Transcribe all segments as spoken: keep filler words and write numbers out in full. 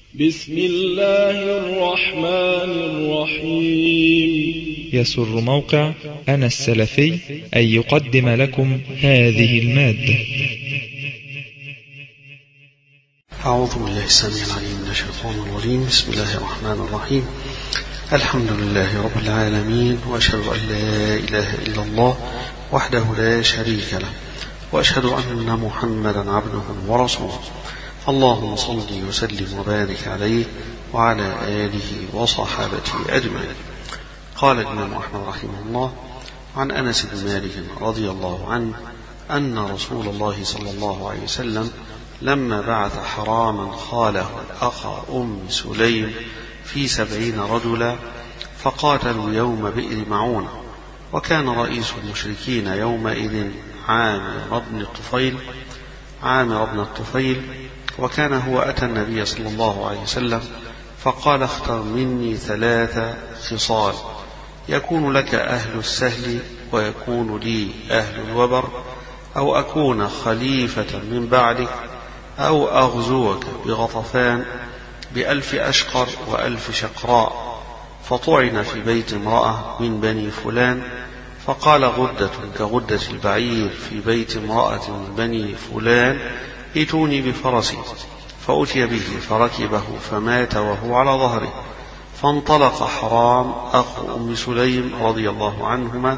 بسم الله الرحمن الرحيم. يسر موقع أنا السلفي أن يقدم لكم هذه المادة. أعوذ بالله السميع العليم من الشيطان الرجيم. بسم الله الرحمن الرحيم. الحمد لله رب العالمين، وأشهد أن لا إله إلا الله وحده لا شريك له، وأشهد أن محمدا عبده ورسوله. اللهم صل وسلم وبارك عليه وعلى آله وصحابته أجمعين. قال الإمام أحمد رحمه الله عن أنس بن مالك رضي الله عنه أن رسول الله صلى الله عليه وسلم لما بعث حراما خاله أخا أم سليم في سبعين رجلا فقاتلوا يوم بئر معونة، وكان رئيس المشركين يومئذ عامر بن الطفيل عامر بن الطفيل وكان هو أتى النبي صلى الله عليه وسلم فقال: اختر مني ثلاث خصال، يكون لك أهل السهل ويكون لي أهل الوبر، أو أكون خليفة من بعدك، أو أغزوك بغطفان بألف أشقر وألف شقراء. فطعن في بيت امرأة من بني فلان، فقال: غدة كغدة البعير في بيت امرأة من بني فلان، ائتوني بفرسي. فأتي به فركبه فمات وهو على ظهره. فانطلق حرام أخو أم سليم رضي الله عنهما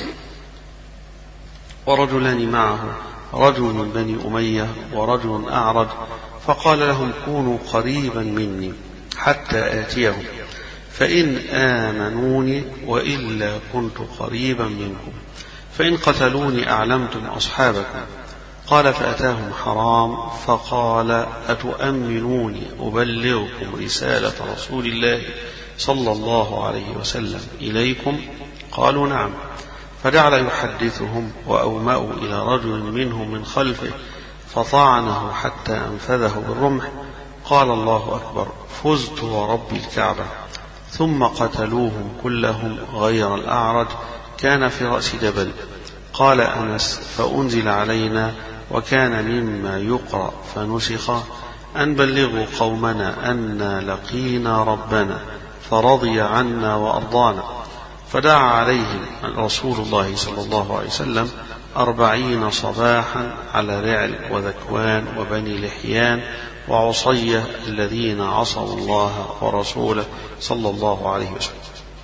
ورجلان معه، رجل من بني أمية ورجل أعرج، فقال لهم: كونوا قريبا مني حتى آتيهم، فإن آمنوني وإلا كنت قريبا منكم، فإن قتلوني أعلمتم أصحابكم. قال: فأتاهم حرام فقال: أتؤمنوني أبلغكم رسالة رسول الله صلى الله عليه وسلم إليكم؟ قالوا: نعم. فجعل يحدثهم، وأومأوا إلى رجل منهم من خلفه فطعنه حتى أنفذه بالرمح. قال: الله أكبر، فزت ورب الكعبة. ثم قتلوهم كلهم غير الأعرج، كان في رأس جبل. قال أنس: فأنزل علينا وكان مما يقرأ فنسخ أن بلغوا قومنا أنا لقينا ربنا فرضي عنا وأرضانا. فدعا عليهم رسول الله صلى الله عليه وسلم أربعين صباحا على رعل وذكوان وبني لحيان وعصية الذين عصوا الله ورسوله صلى الله عليه وسلم.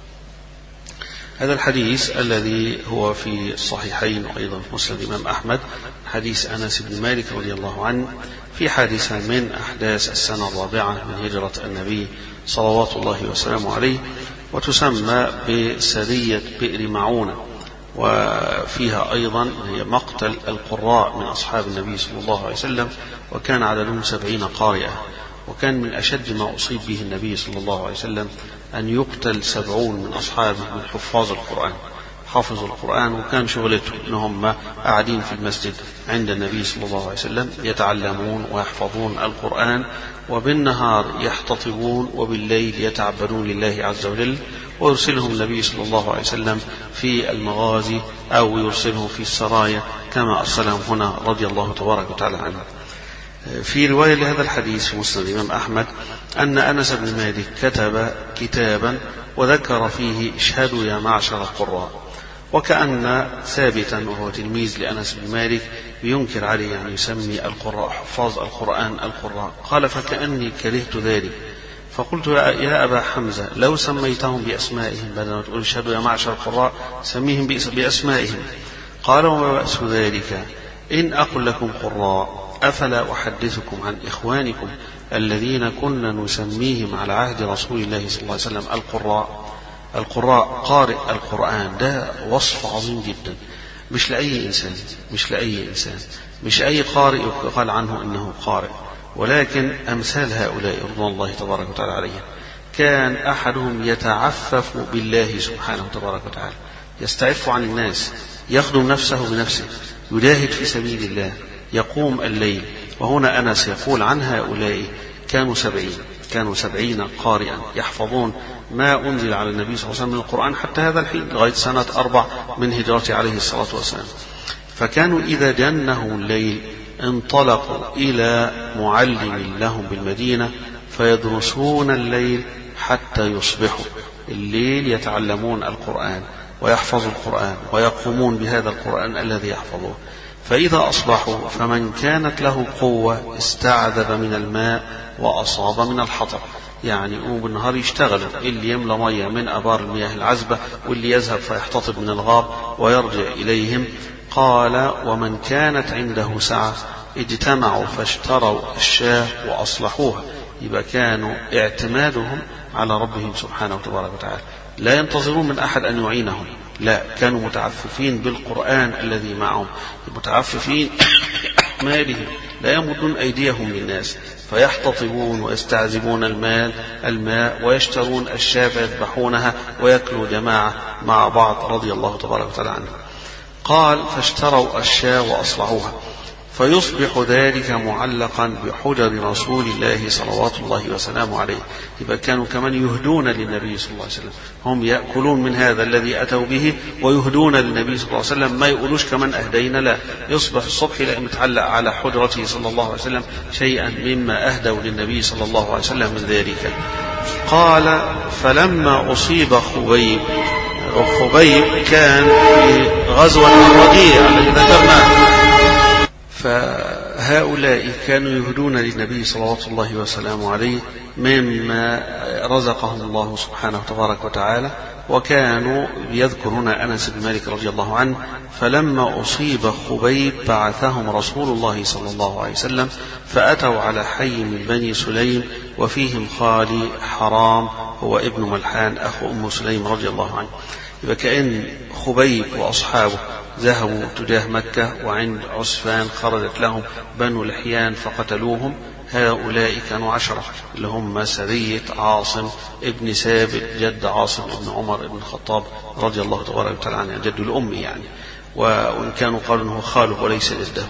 هذا الحديث الذي هو في الصحيحين وأيضا في مسند الإمام أحمد، حديث أنس بن مالك رضي الله عنه في حادثة من أحداث السنة الرابعة من هجرة النبي صلوات الله وسلامه عليه، وتسمى بسرية بئر معونة، وفيها أيضا هي مقتل القراء من أصحاب النبي صلى الله عليه وسلم، وكان عددهم سبعين قارئة. وكان من أشد ما أصيب به النبي صلى الله عليه وسلم أن يقتل سبعون من أصحابه من حفاظ القرآن، حافظوا القرآن، وكان شغلتهم أنهم قاعدين في المسجد عند النبي صلى الله عليه وسلم يتعلمون ويحفظون القرآن، وبالنهار يحتطبون وبالليل يتعبدون لله عز وجل، ويرسلهم النبي صلى الله عليه وسلم في المغازي أو يرسلهم في السرايا كما أرسلهم هنا رضي الله تبارك وتعالى عنه. في رواية لهذا الحديث في مسند الإمام أحمد أن أنس بن مالك كتب كتابا وذكر فيه: اشهدوا يا معشر القراء. وكأن ثابتا وهو تلميذ لأنس بن مالك ينكر عليه أن يسمي القراء حفاظ القرآن القراء. قال: فكأني كرهت ذلك، فقلت: يا أبا حمزة، لو سميتهم بأسمائهم بدل ما تقول اشهدوا يا معشر القراء سميهم بأسمائهم. قال: وما بأس ذلك؟ إن أقل لكم قراء أفلا أحدثكم عن إخوانكم الذين كنا نسميهم على عهد رسول الله صلى الله عليه وسلم القراء. القراء قارئ القرآن، ده وصف عظيم جدا، مش لأي إنسان مش لأي إنسان مش أي قارئ يقال عنه إنه قارئ، ولكن أمثال هؤلاء رضوان الله تبارك وتعالى عليهم كان أحدهم يتعفف بالله سبحانه وتبارك وتعالى، يستعف عن الناس، يخدم نفسه بنفسه، يجاهد في سبيل الله، يقوم الليل. وهنا أنس يقول عن هؤلاء كانوا سبعين كانوا سبعين قارئا يحفظون ما أنزل على النبي صلى الله عليه وسلم من القرآن حتى هذا الحين لغاية سنة أربع من هجرته عليه الصلاة والسلام. فكانوا إذا جنهم الليل انطلقوا إلى معلم لهم بالمدينة فيدرسون الليل حتى يصبحوا. الليل يتعلمون القرآن ويحفظوا القرآن ويقومون بهذا القرآن الذي يحفظوه. فإذا أصبحوا فمن كانت له قوة استعذب من الماء وأصاب من الحطب، يعني يقوم بالنهار يشتغل، اللي يملى مية من أبار المياه العذبة واللي يذهب فيحتطب من الغار ويرجع إليهم. قال ومن كانت عنده سعة اجتمعوا فاشتروا الشاة وأصلحوها. يبقى كانوا اعتمادهم على ربهم سبحانه وتبارك وتعالى، لا ينتظرون من أحد أن يعينهم، لا، كانوا متعففين بالقرآن الذي معهم، متعففين مالهم، لا يمدون أيديهم للناس، فيحتطبون ويستعذبون المال الماء ويشترون الشاة فيذبحونها ويأكلوا جماعة مع بعض رضي الله تبارك وتعالى عنه. قال فاشتروا الشاة وأصلحوها، فيصبح ذلك معلقا بحجر رسول الله صلوات الله وسلامه عليه. يبقى كانوا كمان يهدون للنبي صلى الله عليه وسلم، هم يأكلون من هذا الذي أتوا به ويهدون للنبي صلى الله عليه وسلم، ما يقولوش كمان أهدينا، لا، يصبح الصبح لا متعلق على حجرته صلى الله عليه وسلم شيئا مما أهدوا للنبي صلى الله عليه وسلم من ذلك. قال فلما أصيب خبيب، خبيب كان في غزوة الرجيع التي ذكرناها، فهؤلاء كانوا يهدون للنبي صلوات الله وسلامه عليه مما رزقهم الله سبحانه تبارك وتعالى، وكانوا يذكرون أنس بن مالك رضي الله عنه. فلما أصيب خبيب بعثهم رسول الله صلى الله عليه وسلم فأتوا على حي من بني سليم وفيهم خالي حرام هو ابن ملحان أخو أم سليم رضي الله عنه. يبقى كأن خبيب وأصحابه ذهبوا تجاه مكة، وعند عسفان خرجت لهم بنو لحيان فقتلوهم. هؤلاء كانوا عشرة اللي هم سرية عاصم ابن ثابت جد عاصم ابن عمر ابن الخطاب رضي الله تبارك وتعالى عنه، جد الأم يعني، وإن كانوا قالوا أنه خاله وليس جده.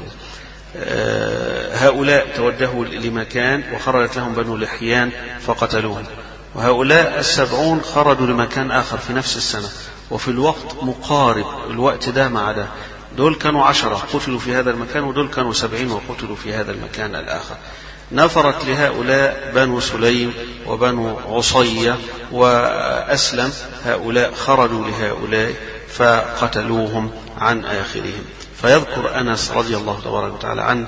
هؤلاء توجهوا لمكان وخرجت لهم بنو لحيان فقتلوهم، وهؤلاء السبعون خرجوا لمكان آخر في نفس السنة وفي الوقت مقارب، الوقت ده مع ده، دول كانوا عشرة قتلوا في هذا المكان ودول كانوا سبعين وقتلوا في هذا المكان الآخر. نفرت لهؤلاء بنو سليم وبنو عصية وأسلم، هؤلاء خرجوا لهؤلاء فقتلوهم عن آخرهم. فيذكر أنس رضي الله تبارك وتعالى عنه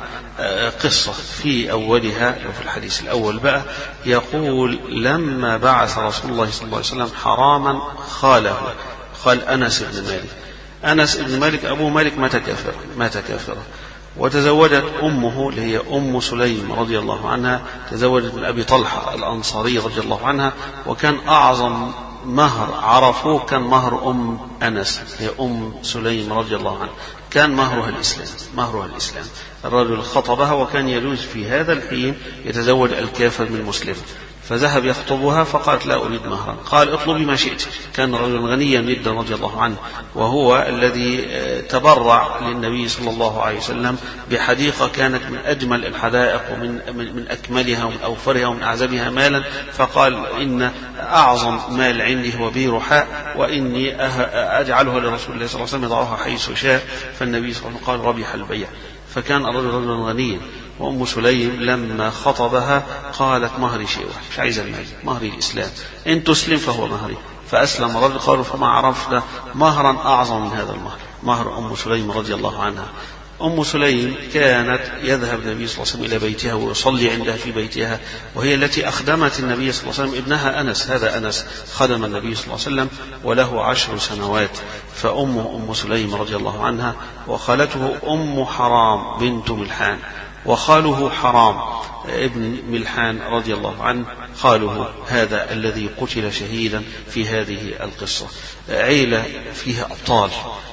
قصة في أولها وفي الحديث الأول بقى، يقول لما بعث رسول الله صلى الله عليه وسلم حراما خاله، قال أنس بن مالك، أنس بن مالك أبو مالك مات كافرا، مات كافرا، وتزوجت أمه اللي هي أم سليم رضي الله عنها، تزوجت من أبي طلحة الأنصاري رضي الله عنها، وكان أعظم مهر عرفوه كان مهر أم أنس هي أم سليم رضي الله عنها، كان مهرها الإسلام، مهرها الإسلام. الرجل خطبها وكان يجوز في هذا الحين يتزوج الكافر من المسلم، فذهب يخطبها فقالت لا أريد مهرا، قال اطلبي ما شئت. كان رجلا غنيا جدا رضي الله عنه، وهو الذي تبرع للنبي صلى الله عليه وسلم بحديقة كانت من أجمل الحدائق ومن من أكملها ومن أوفرها ومن أعزبها مالا، فقال إن أعظم مال عندي هو بيرحاء، وإني أجعلها لرسول الله صلى الله عليه وسلم يضعها حيث شاء. فالنبي صلى الله عليه وسلم قال ربح البيع. فكان الرجل رجلا غنيا، وأم سليم لما خطبها قالت مهري شيء واحد، مش عايزة المال، مهري الإسلام، إن تسلم فهو مهري. فأسلم الرجل، قالوا فما عرفنا مهرا أعظم من هذا المهر، مهر أم سليم رضي الله عنها. أم سليم كانت يذهب النبي صلى الله عليه وسلم إلى بيتها ويصلي عندها في بيتها، وهي التي أخدمت النبي صلى الله عليه وسلم. ابنها أنس، هذا أنس خدم النبي صلى الله عليه وسلم وله عشر سنوات. فأمه أم سليم رضي الله عنها، وخالته أم حرام بنت ملحان، وخاله حرام ابن ملحان رضي الله عنه، خاله هذا الذي قتل شهيدا في هذه القصة. عيلة فيها أبطال،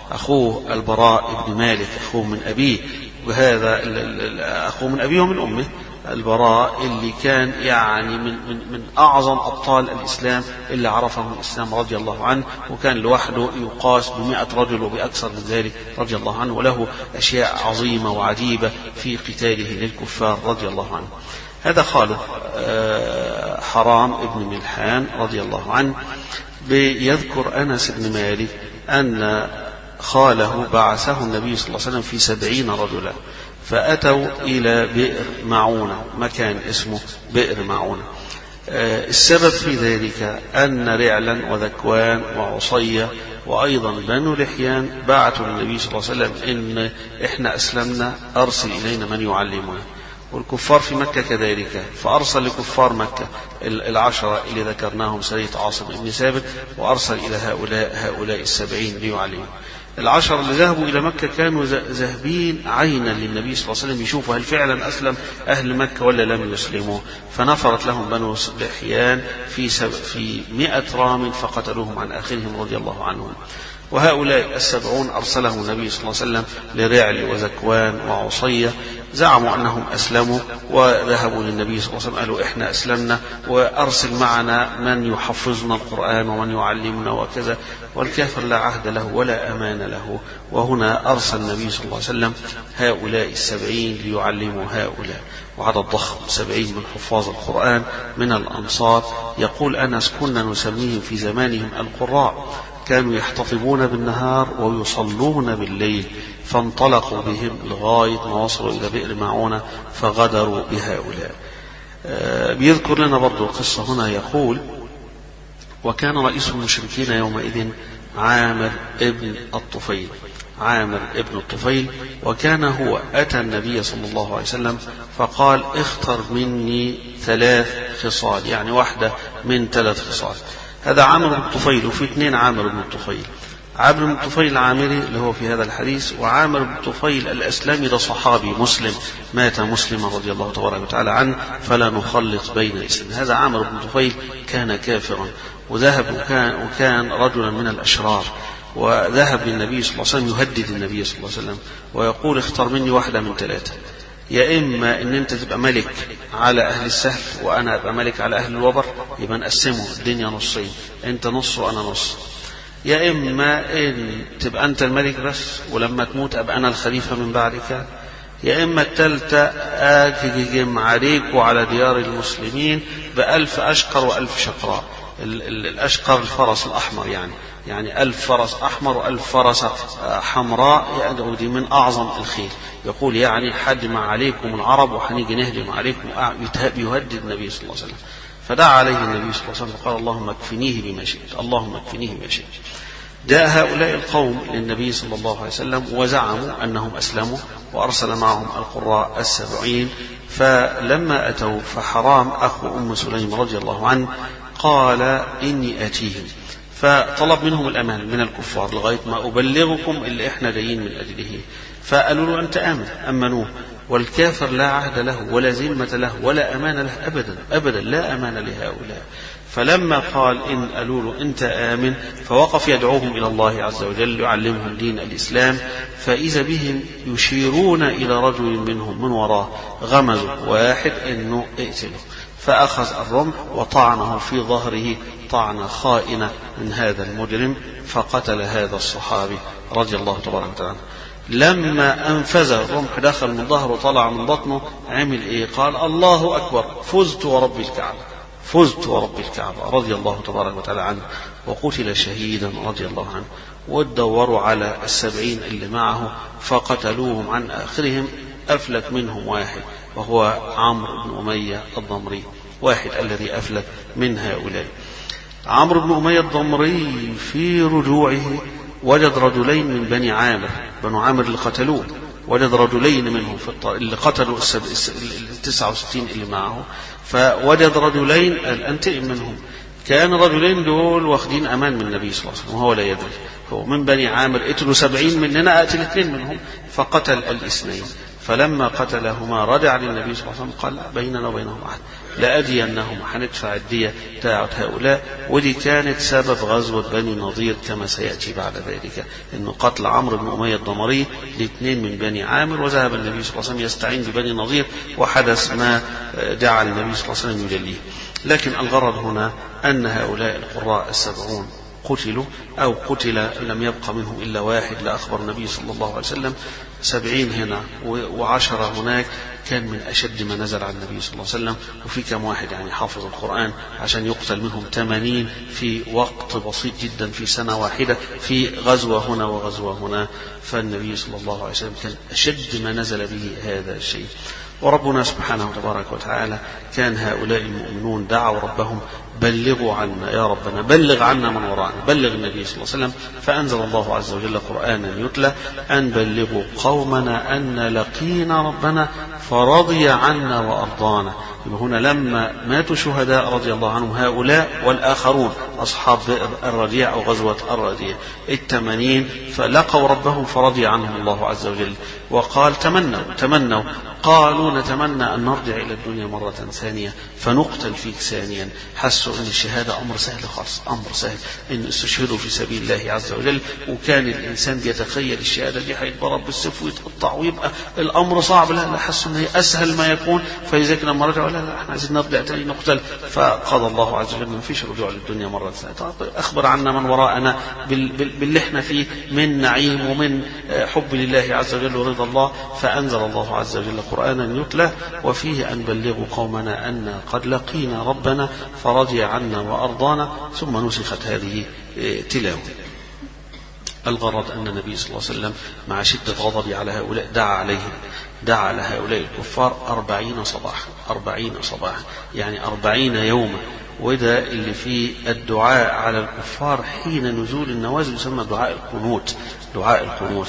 أخوه البراء بن مالك أخوه من أبيه، وهذا أخوه من أبيه ومن أمه البراء اللي كان يعني من, من, من أعظم أبطال الإسلام اللي عرفه الإسلام رضي الله عنه، وكان لوحده يقاس بمئة رجل وبأكثر من ذلك رضي الله عنه، وله أشياء عظيمة وعجيبة في قتاله للكفار رضي الله عنه. هذا خاله حرام ابن ملحان رضي الله عنه. بيذكر أنس بن مالك أن خاله بعثه النبي صلى الله عليه وسلم في سبعين رجلا، فأتوا إلى بئر معونة، مكان اسمه بئر معونة، السبب في ذلك أن رعلا وذكوان وعصية وأيضا بنو لحيان بعثوا النبي صلى الله عليه وسلم إن إحنا أسلمنا أرسل إلينا من يعلمنا، والكفار في مكة كذلك، فأرسل لكفار مكة العشرة اللي ذكرناهم سرية عاصم بن ثابت، وأرسل إلى هؤلاء هؤلاء السبعين ليعلموا. العشر اللي ذهبوا إلى مكة كانوا ذاهبين عينا للنبي صلى الله عليه وسلم يشوفوا هل فعلا أسلم أهل مكة ولا لم يسلموا، فنفرت لهم بنو لحيان في في مئة رام فقتلوهم عن آخرهم رضي الله عنهم. وهؤلاء السبعون أرسلهم النبي صلى الله عليه وسلم لرعل وذكوان وعصية، زعموا أنهم أسلموا وذهبوا للنبي صلى الله عليه وسلم قالوا إحنا أسلمنا وأرسل معنا من يحفظنا القرآن ومن يعلمنا وكذا، والكافر لا عهد له ولا أمان له. وهنا أرسل النبي صلى الله عليه وسلم هؤلاء السبعين ليعلموا هؤلاء، وعدد ضخم سبعين من حفاظ القرآن من الأنصار. يقول أنس كنا نسميهم في زمانهم القراء، كانوا يحتطبون بالنهار ويصلون بالليل، فانطلقوا بهم لغاية ما وصلوا إلى بئر معونة فغدروا بهؤلاء. آه بيذكر لنا برضو القصة هنا، يقول وكان رئيس المشركين يومئذ عامر ابن الطفيل، عامر ابن الطفيل، وكان هو أتى النبي صلى الله عليه وسلم فقال اختر مني ثلاث خصال، يعني واحدة من ثلاث خصال. هذا عامر بن الطفيل، وفي اثنين عامر بن الطفيل، عامر بن الطفيل العامري اللي هو في هذا الحديث، وعامر بن الطفيل الأسلمي ده صحابي مسلم مات مسلما رضي الله تبارك وتعالى عنه، فلا نخلط بين اسم. هذا عامر بن الطفيل كان كافرا وذهب وكان, وكان رجلا من الأشرار، وذهب للنبي صلى الله عليه وسلم يهدد النبي صلى الله عليه وسلم ويقول اختر مني واحدة من ثلاثة، يا إما إن أنت تبقى ملك على أهل السهل وأنا أبقى ملك على أهل الوبر، يبقى نقسمه الدنيا نصين، أنت نص وأنا نص، يا إما إن تبقى أنت الملك بس ولما تموت أبقى أنا الخليفة من بعدك، يا إما التالتة أجم عليك وعلى ديار المسلمين بألف أشقر وألف شقراء. الأشقر الفرس الأحمر، يعني يعني ألف فرس أحمر وألف فرس حمراء، يعني دي من أعظم الخيل. يقول يعني حجمع عليكم العرب وحنيجي نهجم عليكم، يهدد النبي صلى الله عليه وسلم. فدعا عليه النبي صلى الله عليه وسلم فقال اللهم اكفنيه بما شئت، اللهم اكفنيه بما شئت. جاء هؤلاء القوم للنبي صلى الله عليه وسلم وزعموا أنهم أسلموا، وأرسل معهم القراء السبعين. فلما أتوا فحرام أخو أم سليم رضي الله عنه قال إني أتيهم، فطلب منهم الأمان من الكفار لغاية ما أبلغكم اللي إحنا جايين من أجله. فقالوا له أنت آمن، أمنوه، والكافر لا عهد له ولا ذمة له ولا أمان له أبدا أبدا، لا أمان لهؤلاء. فلما قال إن قالوا له أنت آمن، فوقف يدعوهم إلى الله عز وجل يعلمهم دين الإسلام، فإذا بهم يشيرون إلى رجل منهم من وراه، غمزوا واحد إنه اقتله، فأخذ الرمح وطعنه في ظهره طعنة خائنة من هذا المجرم، فقتل هذا الصحابي رضي الله تبارك وتعالى. لما أنفذ الرمح دخل من ظهره وطلع من بطنه، عمل إيه؟ قال الله أكبر، فزت ورب الكعبة، فزت ورب الكعبة رضي الله تبارك وتعالى عنه، وقتل شهيدا رضي الله عنه. ودوروا على السبعين اللي معه فقتلوهم عن آخرهم، أفلت منهم واحد وهو عمرو بن أمية الضمري، واحد الذي أفلت من هؤلاء. عمرو بن أمية الضمري في رجوعه وجد رجلين من بني عامر، بنو عامر اللي قتلوه، وجد رجلين منهم في الطريق اللي قتلوا التسعة وستين اللي معه، فوجد رجلين الانتقم منهم. كان رجلين دول واخدين أمان من النبي صلى الله عليه وسلم وهو لا يدري، هو من بني عامر قتلوا سبعين مننا، أقتل اثنين منهم، فقتل الاثنين. فلما قتلهما رجع للنبي صلى الله عليه وسلم قال بيننا وبينهم عهد، لأدينهم، هندفع الدية بتاعت هؤلاء. ودي كانت سبب غزوة بني النضير كما سيأتي بعد ذلك، إنه قتل عمرو بن أمية الضمري لاثنين من بني عامر، وذهب النبي صلى الله عليه وسلم يستعين ببني النضير، وحدث ما جعل النبي صلى الله عليه وسلم يجليه. لكن الغرض هنا أن هؤلاء القراء السبعون قتلوا أو قتل لم يبق منهم إلا واحد، لأخبر النبي صلى الله عليه وسلم سبعين هنا وعشرة هناك، كان من أشد ما نزل على النبي صلى الله عليه وسلم. وفي كم واحد يعني حافظ القرآن عشان يقتل منهم ثمانين في وقت بسيط جدا في سنة واحدة، في غزوة هنا وغزوة هنا. فالنبي صلى الله عليه وسلم كان أشد ما نزل به هذا الشيء. وربنا سبحانه تبارك وتعالى كان هؤلاء المؤمنون دعوا ربهم بلغوا عنا يا ربنا، بلغ عنا من وراءنا، بلغ النبي صلى الله عليه وسلم، فأنزل الله عز وجل قرآنا يتلى أن بلغوا قومنا أن لقينا ربنا فرضي عنا وأرضانا. هنا لما ماتوا شهداء رضي الله عنهم هؤلاء والآخرون أصحاب الرجيع أو غزوة الرجيع التمانين، فلقوا ربهم فرضي عنهم الله عز وجل، وقال تمنوا تمنوا قالوا نتمنى أن نرجع إلى الدنيا مرة ثانية فنقتل فيك ثانيا. حسوا أن الشهادة أمر سهل خالص، أمر سهل أن استشهدوا في سبيل الله عز وجل، وكان الإنسان بيتخيل الشهادة دي هيتضرب بالسيف ويتقطع ويبقى الأمر صعب. لا لا، حسوا أنه أسهل ما يكون، فلذلك لما رجعوا لا لا احنا عايزين نرجع تاني نقتل، فقال الله عز وجل ما فيش رجوع للدنيا مرة ثانية، أخبر عنا من وراءنا باللي احنا فيه من نعيم ومن حب لله عز وجل ورضا الله. فأنزل الله عز وجل قرآنا يتلى وفيه أن بلغوا قومنا أن قد لقينا ربنا فرضي عنا وأرضانا، ثم نسخت هذه تلاوة. الغرض أن النبي صلى الله عليه وسلم مع شدة غضبه على هؤلاء دعا عليهم، دعا على هؤلاء الكفار أربعين صباحا، أربعين صباحا يعني أربعين يوما، وده اللي فيه الدعاء على الكفار حين نزول النوازل يسمى دعاء القنوت، دعاء القنوت.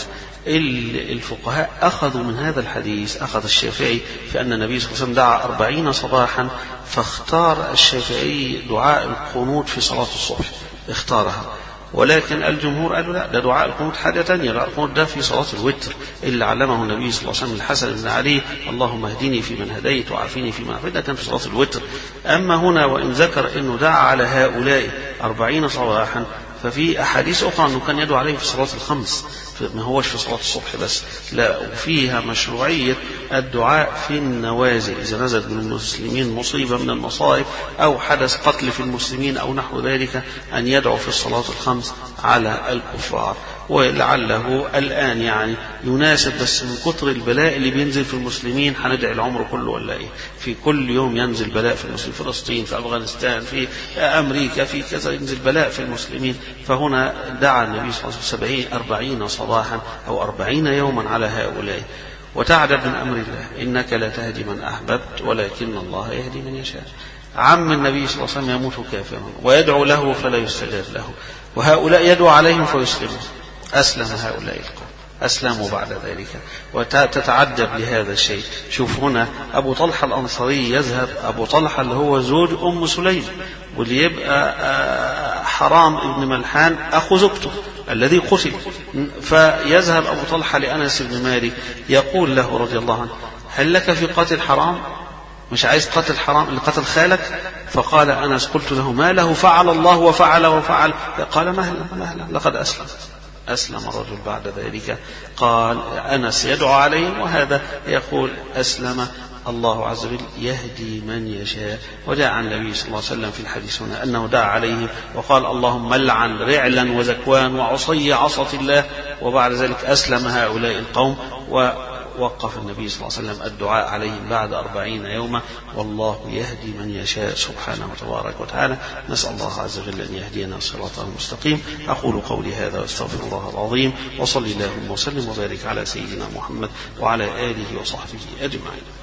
الفقهاء أخذوا من هذا الحديث، أخذ الشافعي في أن النبي صلى الله عليه وسلم دعا أربعين صباحا، فاختار الشافعي دعاء القنوت في صلاة الصبح، اختارها. ولكن الجمهور قالوا لا، ده دعاء القنوت حاجة تانية، دعاء القنوت ده في صلاة الوتر اللي علمه النبي صلى الله عليه وسلم الحسن بن علي اللهم اهدني في من هديت وعافيني في من عافيت، ده كان في صلاة الوتر. أما هنا وإن ذكر أنه دعا على هؤلاء أربعين صباحا، ففي أحاديث أخرى أنه كان يدعو عليهم في صلاة الخمس، ما هوش في صلاة الصبح بس، لا، وفيها مشروعية الدعاء في النوازل إذا نزلت من المسلمين مصيبة من المصائب أو حدث قتل في المسلمين أو نحو ذلك، أن يدعو في الصلاة الخمس على الكفار. ولعله الآن يعني يناسب، بس من كتر البلاء اللي بينزل في المسلمين هندعي العمر كله ولا إيه؟ في كل يوم ينزل بلاء في المسلمين، في فلسطين، في أفغانستان، في أمريكا، في كذا ينزل بلاء في المسلمين. فهنا دعا النبي صلى الله عليه وسلم أربعين صباحا أو أربعين يوما على هؤلاء. وتعجب من أمر الله إنك لا تهدي من أحببت ولكن الله يهدي من يشاء. عم النبي صلى الله عليه وسلم يموت كافرا ويدعو له فلا يستجاب له، وهؤلاء يدعو عليهم فيسلمون. أسلم هؤلاء القوم، أسلموا بعد ذلك. وتتعجب لهذا الشيء. شوف هنا أبو طلحة الأنصاري يذهب، أبو طلحة اللي هو زوج أم سليم، واللي يبقى حرام ابن ملحان أخو زوجته الذي قتل، فيذهب أبو طلحة لأنس بن مالك يقول له رضي الله عنه هل لك في قتل حرام؟ مش عايز قتل حرام اللي قتل خالك؟ فقال أنس قلت له ما له؟ فعل الله وفعل وفعل. قال مهلا مهلا لقد أسلم. أسلم الرجل بعد ذلك. قال أنس يدعو عليهم، وهذا يقول أسلم. الله عز وجل يهدي من يشاء. وجاء عن النبي صلى الله عليه وسلم في الحديث هنا أنه دعا عليه وقال اللهم لعن رعلا وزكوان وعصي عصت الله، وبعد ذلك أسلم هؤلاء القوم، ووقف النبي صلى الله عليه وسلم الدعاء عليهم بعد أربعين يوما. والله يهدي من يشاء سبحانه وتبارك وتعالى. نسأل الله عز وجل أن يهدينا صراطا المستقيم. أقول قولي هذا واستغفر الله العظيم، وصلي اللهم وسلم وبارك على سيدنا محمد وعلى آله وصحبه أجمعين.